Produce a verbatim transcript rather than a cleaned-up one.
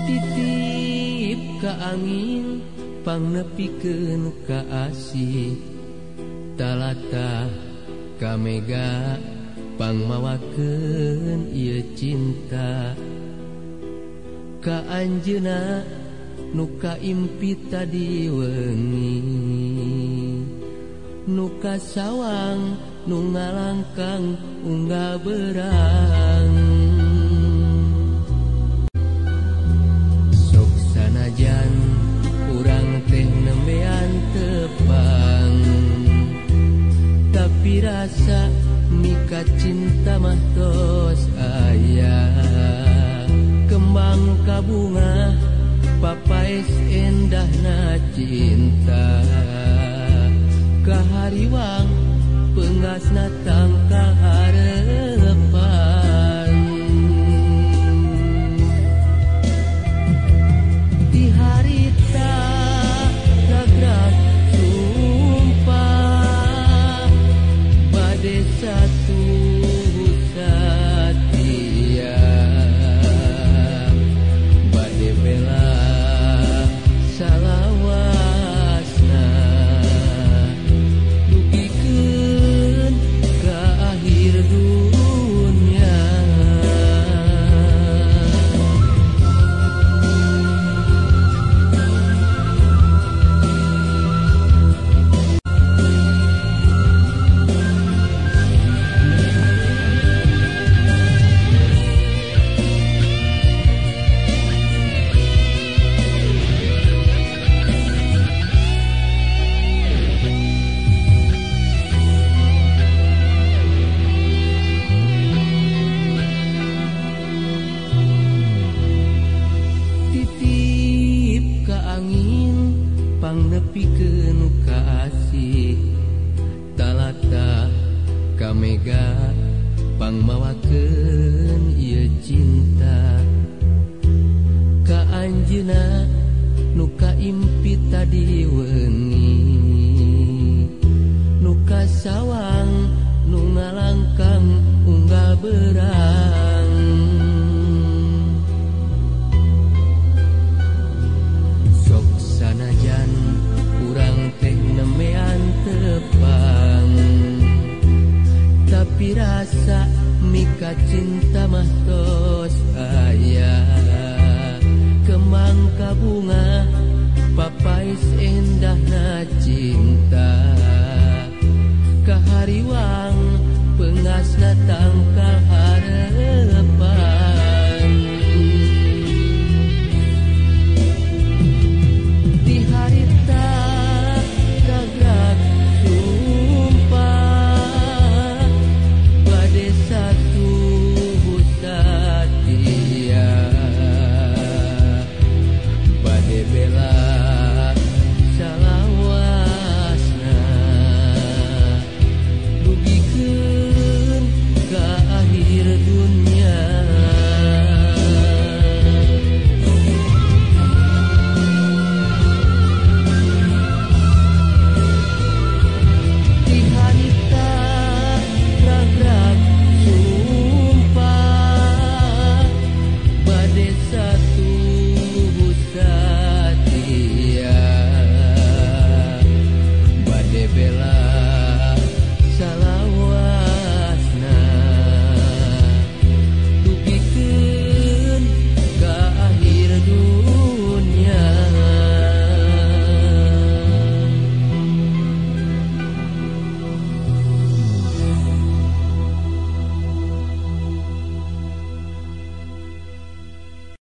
Titip ka angin pangnepikeun ka asih, talata ka mega pangmawakeun ieu cinta. Ka anjeunna nu kaimpi tadi wengi, nu kasawang nu ngalangkang unggal berang. Sok sanajan urang teh nembean tepang, tapi rasa mika cinta mah tos aya. Kembang kabunga papais endahna cinta, kahariwang peungasna tangka harepan. Di harita ragrak sumpah bade satu satia, bade bela salawasna dugikeun ka akhir dunia. Titip ka angin pangnepikeun ka asih, talata ka mega pangmawakeun ieu cinta. Ka anjeunna nu kaimpi tadi wengi, nu kasawang nu ngalangkang unggal berang. Sok sanajan urang teh nembean tepang, tapi rasa mika cinta mah tos aya. Kembang kabunga papais endahna cinta, kahariwang peungasna tangka